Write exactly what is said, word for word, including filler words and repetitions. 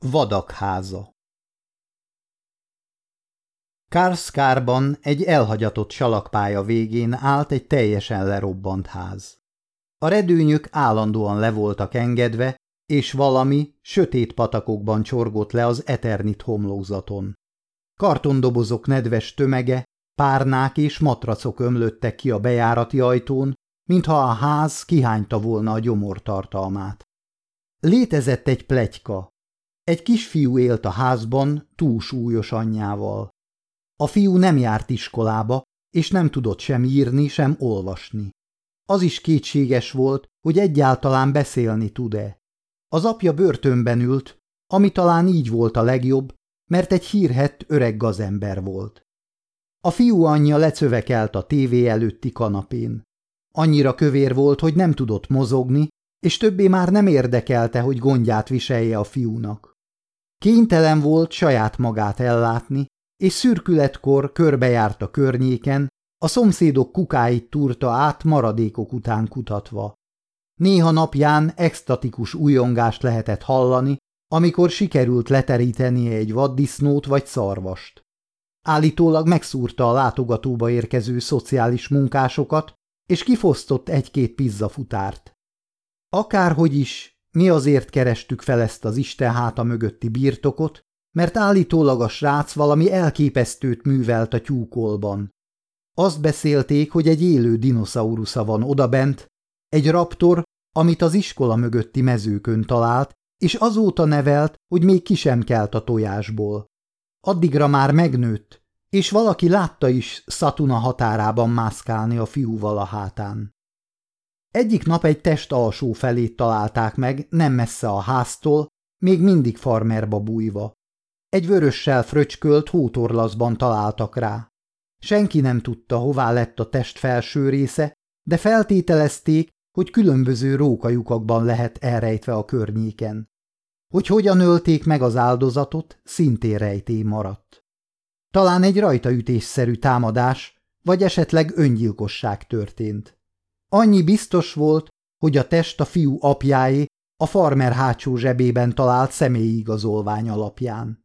Vadak háza. Karlskárban egy elhagyatott salakpálya végén állt egy teljesen lerobbant ház. A redőnyök állandóan le voltak engedve, és valami sötét patakokban csorgott le az Eternit homlokzaton. Kartondobozok nedves tömege, párnák és matracok ömlöttek ki a bejárati ajtón, mintha a ház kihányta volna a gyomortartalmát. Létezett egy pletyka. Egy kisfiú élt a házban túlsúlyos anyjával. A fiú nem járt iskolába, és nem tudott sem írni, sem olvasni. Az is kétséges volt, hogy egyáltalán beszélni tud-e. Az apja börtönben ült, ami talán így volt a legjobb, mert egy hírhedt öreg gazember volt. A fiú anyja lecövekelt a tévé előtti kanapén. Annyira kövér volt, hogy nem tudott mozogni, és többé már nem érdekelte, hogy gondját viselje a fiúnak. Kénytelen volt saját magát ellátni, és szürkületkor körbejárt a környéken, a szomszédok kukáit túrta át maradékok után kutatva. Néha napján extatikus ujjongást lehetett hallani, amikor sikerült leterítenie egy vaddisznót vagy szarvast. Állítólag megszúrta a látogatóba érkező szociális munkásokat, és kifosztott egy-két pizzafutárt. Akárhogy is, mi azért kerestük fel ezt az Isten háta mögötti birtokot, mert állítólag a srác valami elképesztőt művelt a tyúkolban. Azt beszélték, hogy egy élő dinoszaurusza van odabent, egy raptor, amit az iskola mögötti mezőkön talált, és azóta nevelt, hogy még ki sem kelt a tojásból. Addigra már megnőtt, és valaki látta is Szatuna határában mászkálni a fiúval a hátán. Egyik nap egy test alsó felét találták meg, nem messze a háztól, még mindig farmerba bújva. Egy vörössel fröcskölt hótorlaszban találtak rá. Senki nem tudta, hová lett a test felső része, de feltételezték, hogy különböző rókajukakban lehet elrejtve a környéken. Hogy hogyan ölték meg az áldozatot, szintén rejtély maradt. Talán egy rajtaütésszerű támadás, vagy esetleg öngyilkosság történt. Annyi biztos volt, hogy a test a fiú apjáé, a farmer hátsó zsebében talált személyi igazolvány alapján.